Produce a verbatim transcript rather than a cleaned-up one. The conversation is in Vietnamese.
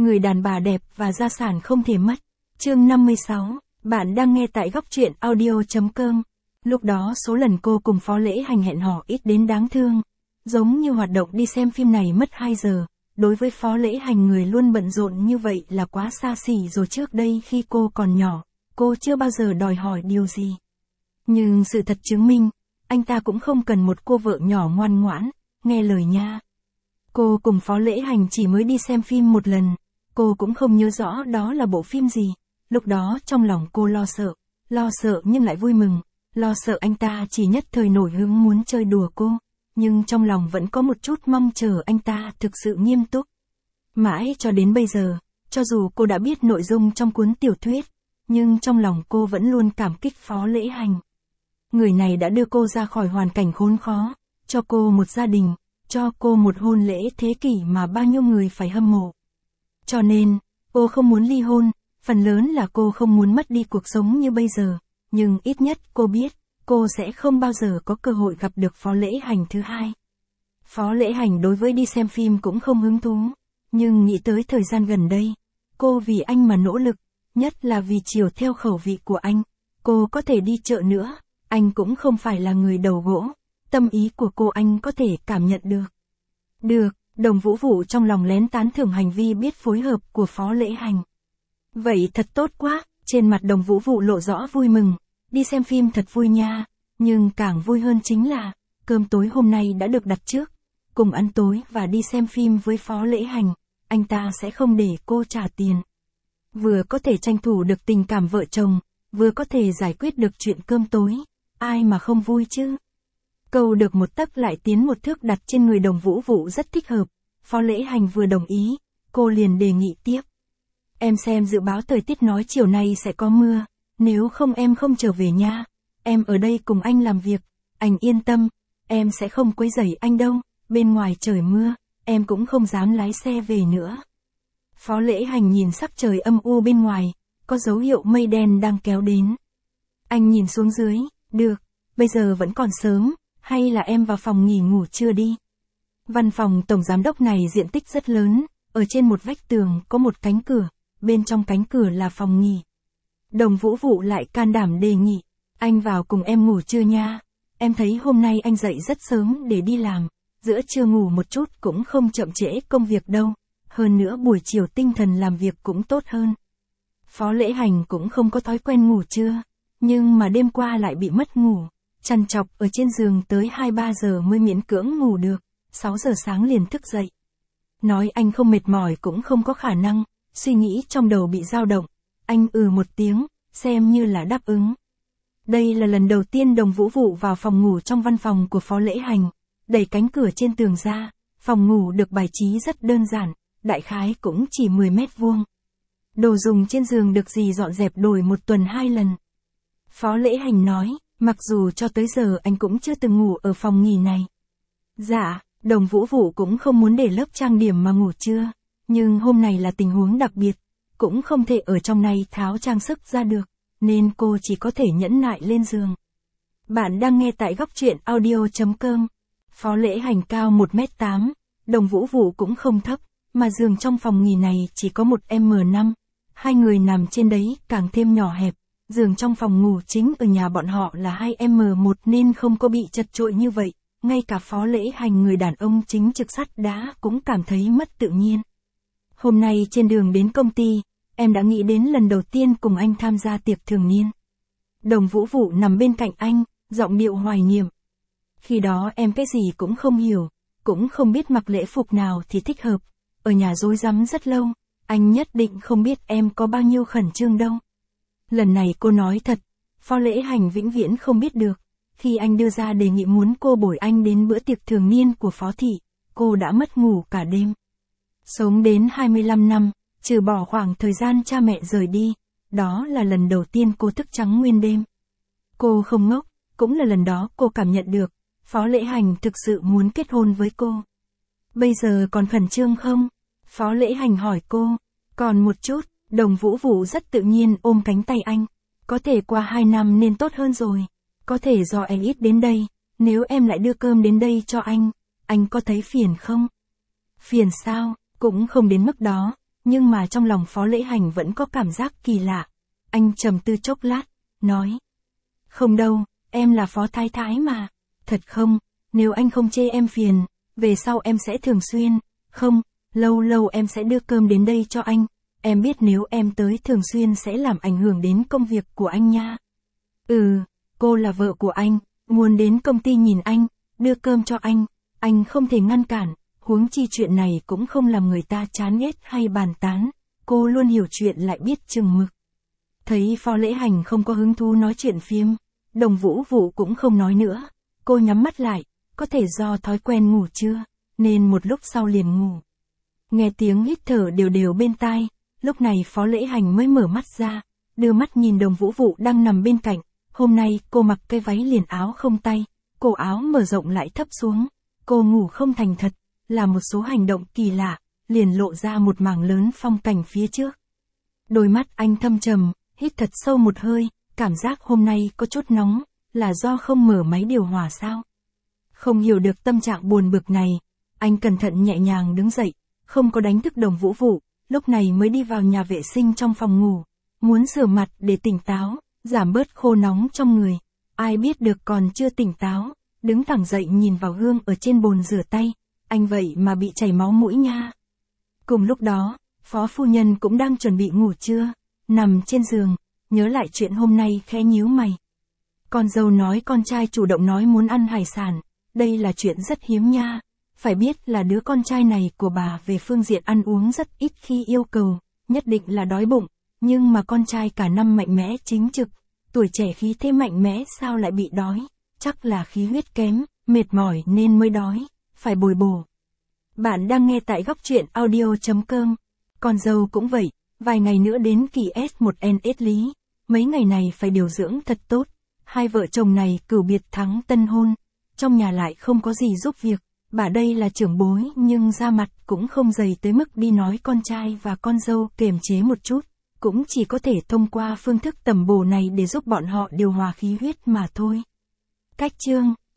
Người đàn bà đẹp và gia sản không thể mất. Chương năm mươi sáu, bạn đang nghe tại góc truyện audio chấm com. Lúc đó số lần cô cùng Phó Lễ Hành hẹn hò ít đến đáng thương. Giống như hoạt động đi xem phim này mất hai giờ. Đối với Phó Lễ Hành, người luôn bận rộn như vậy là quá xa xỉ rồi. Trước đây khi cô còn nhỏ, cô chưa bao giờ đòi hỏi điều gì. Nhưng sự thật chứng minh, anh ta cũng không cần một cô vợ nhỏ ngoan ngoãn, nghe lời nha. Cô cùng Phó Lễ Hành chỉ mới đi xem phim một lần. Cô cũng không nhớ rõ đó là bộ phim gì. Lúc đó trong lòng cô lo sợ, lo sợ nhưng lại vui mừng, lo sợ anh ta chỉ nhất thời nổi hứng muốn chơi đùa cô, nhưng trong lòng vẫn có một chút mong chờ anh ta thực sự nghiêm túc. Mãi cho đến bây giờ, cho dù cô đã biết nội dung trong cuốn tiểu thuyết, nhưng trong lòng cô vẫn luôn cảm kích Phó Lễ Hành. Người này đã đưa cô ra khỏi hoàn cảnh khốn khó, cho cô một gia đình, cho cô một hôn lễ thế kỷ mà bao nhiêu người phải hâm mộ. Cho nên, cô không muốn ly hôn, phần lớn là cô không muốn mất đi cuộc sống như bây giờ, nhưng ít nhất cô biết, cô sẽ không bao giờ có cơ hội gặp được Phó Lễ Hành thứ hai. Phó Lễ Hành đối với đi xem phim cũng không hứng thú, nhưng nghĩ tới thời gian gần đây, cô vì anh mà nỗ lực, nhất là vì chiều theo khẩu vị của anh, cô có thể đi chợ nữa, anh cũng không phải là người đầu gỗ, tâm ý của cô anh có thể cảm nhận được. Được. Đồng Vũ Vũ trong lòng lén tán thưởng hành vi biết phối hợp của Phó Lễ Hành. Vậy thật tốt quá, trên mặt Đồng Vũ Vũ lộ rõ vui mừng, đi xem phim thật vui nha, nhưng càng vui hơn chính là, cơm tối hôm nay đã được đặt trước, cùng ăn tối và đi xem phim với Phó Lễ Hành, anh ta sẽ không để cô trả tiền. Vừa có thể tranh thủ được tình cảm vợ chồng, vừa có thể giải quyết được chuyện cơm tối, ai mà không vui chứ. Câu được một tấc lại tiến một thước đặt trên người Đồng Vũ Vũ rất thích hợp. Phó Lễ Hành vừa đồng ý, cô liền đề nghị tiếp. Em xem dự báo thời tiết nói chiều nay sẽ có mưa, nếu không em không trở về nha. Em ở đây cùng anh làm việc, anh yên tâm, em sẽ không quấy rầy anh đâu, bên ngoài trời mưa, em cũng không dám lái xe về nữa. Phó Lễ Hành nhìn sắc trời âm u bên ngoài, có dấu hiệu mây đen đang kéo đến. Anh nhìn xuống dưới, được, bây giờ vẫn còn sớm. Hay là em vào phòng nghỉ ngủ trưa đi. Văn phòng tổng giám đốc này diện tích rất lớn, ở trên một vách tường có một cánh cửa, bên trong cánh cửa là phòng nghỉ. Đồng Vũ Vũ lại can đảm đề nghị, anh vào cùng em ngủ trưa nha, em thấy hôm nay anh dậy rất sớm để đi làm, giữa trưa ngủ một chút cũng không chậm trễ công việc đâu, hơn nữa buổi chiều tinh thần làm việc cũng tốt hơn. Phó Lễ Hành cũng không có thói quen ngủ trưa, nhưng mà đêm qua lại bị mất ngủ. Chằn chọc ở trên giường tới hai ba giờ mới miễn cưỡng ngủ được, sáu giờ sáng liền thức dậy. Nói anh không mệt mỏi cũng không có khả năng, suy nghĩ trong đầu bị dao động, anh ừ một tiếng, xem như là đáp ứng. Đây là lần đầu tiên Đồng Vũ Vũ vào phòng ngủ trong văn phòng của Phó Lễ Hành, đẩy cánh cửa trên tường ra, phòng ngủ được bài trí rất đơn giản, đại khái cũng chỉ mười mét vuông. Đồ dùng trên giường được dì dọn dẹp đổi một tuần hai lần. Phó Lễ Hành nói. Mặc dù cho tới giờ anh cũng chưa từng ngủ ở phòng nghỉ này. Dạ, Đồng Vũ Vũ cũng không muốn để lớp trang điểm mà ngủ trưa, nhưng hôm nay là tình huống đặc biệt, cũng không thể ở trong này tháo trang sức ra được, nên cô chỉ có thể nhẫn nại lên giường. Bạn đang nghe tại góc truyện audio chấm com. Phó Lễ Hành cao một mét tám, Đồng Vũ Vũ cũng không thấp, mà giường trong phòng nghỉ này chỉ có một mét năm, hai người nằm trên đấy càng thêm nhỏ hẹp. Giường trong phòng ngủ chính ở nhà bọn họ là hai mét một nên không có bị chật chội như vậy, ngay cả Phó Lễ Hành người đàn ông chính trực sắt đá cũng cảm thấy mất tự nhiên. Hôm nay trên đường đến công ty, em đã nghĩ đến lần đầu tiên cùng anh tham gia tiệc thường niên. Đồng Vũ Vũ nằm bên cạnh anh, giọng điệu hoài niệm. Khi đó em cái gì cũng không hiểu, cũng không biết mặc lễ phục nào thì thích hợp, ở nhà rối rắm rất lâu, anh nhất định không biết em có bao nhiêu khẩn trương đâu. Lần này cô nói thật, Phó Lễ Hành vĩnh viễn không biết được, khi anh đưa ra đề nghị muốn cô bồi anh đến bữa tiệc thường niên của Phó Thị, cô đã mất ngủ cả đêm. Sống đến hai mươi lăm năm, trừ bỏ khoảng thời gian cha mẹ rời đi, đó là lần đầu tiên cô thức trắng nguyên đêm. Cô không ngốc, cũng là lần đó cô cảm nhận được, Phó Lễ Hành thực sự muốn kết hôn với cô. Bây giờ còn khẩn trương không? Phó Lễ Hành hỏi cô, còn một chút. Đồng Vũ Vũ rất tự nhiên ôm cánh tay anh. Có thể qua hai năm nên tốt hơn rồi. Có thể do anh ít đến đây, nếu em lại đưa cơm đến đây cho anh, anh có thấy phiền không? Phiền sao, cũng không đến mức đó, nhưng mà trong lòng Phó Lễ Hành vẫn có cảm giác kỳ lạ. Anh trầm tư chốc lát, nói. Không đâu, em là Phó Thái Thái mà. Thật không, nếu anh không chê em phiền, về sau em sẽ thường xuyên, không, lâu lâu em sẽ đưa cơm đến đây cho anh. Em biết nếu em tới thường xuyên sẽ làm ảnh hưởng đến công việc của anh nha. Ừ, cô là vợ của anh, muốn đến công ty nhìn anh, đưa cơm cho anh, anh không thể ngăn cản, huống chi chuyện này cũng không làm người ta chán ghét hay bàn tán, cô luôn hiểu chuyện lại biết chừng mực. Thấy Phó Lễ Hành không có hứng thú nói chuyện phiếm, Đồng Vũ Vũ cũng không nói nữa, cô nhắm mắt lại, có thể do thói quen ngủ trưa, nên một lúc sau liền ngủ. Nghe tiếng hít thở đều đều bên tai, lúc này Phó Lễ Hành mới mở mắt ra, đưa mắt nhìn Đồng Vũ Vũ đang nằm bên cạnh, hôm nay cô mặc cái váy liền áo không tay, cổ áo mở rộng lại thấp xuống, cô ngủ không thành thật, là một số hành động kỳ lạ, liền lộ ra một mảng lớn phong cảnh phía trước. Đôi mắt anh thâm trầm, hít thật sâu một hơi, cảm giác hôm nay có chút nóng, là do không mở máy điều hòa sao? Không hiểu được tâm trạng buồn bực này, anh cẩn thận nhẹ nhàng đứng dậy, không có đánh thức Đồng Vũ Vũ, lúc này mới đi vào nhà vệ sinh trong phòng ngủ, muốn rửa mặt để tỉnh táo, giảm bớt khô nóng trong người. Ai biết được còn chưa tỉnh táo, đứng thẳng dậy nhìn vào gương ở trên bồn rửa tay, anh vậy mà bị chảy máu mũi nha. Cùng lúc đó, Phó phu nhân cũng đang chuẩn bị ngủ trưa, nằm trên giường, nhớ lại chuyện hôm nay khẽ nhíu mày. Con dâu nói con trai chủ động nói muốn ăn hải sản, đây là chuyện rất hiếm nha. Phải biết là đứa con trai này của bà về phương diện ăn uống rất ít khi yêu cầu, nhất định là đói bụng, nhưng mà con trai cả năm mạnh mẽ chính trực, tuổi trẻ khí thế mạnh mẽ sao lại bị đói, chắc là khí huyết kém, mệt mỏi nên mới đói, phải bồi bổ. Bạn đang nghe tại góc truyện audio chấm com. Con dâu cũng vậy, vài ngày nữa đến kỳ S một N S lý, mấy ngày này phải điều dưỡng thật tốt. Hai vợ chồng này cửu biệt thắng tân hôn, trong nhà lại không có gì giúp việc, bà đây là trưởng bối nhưng da mặt cũng không dày tới mức đi nói con trai và con dâu kiềm chế một chút, cũng chỉ có thể thông qua phương thức tẩm bổ này để giúp bọn họ điều hòa khí huyết mà thôi. Cách chương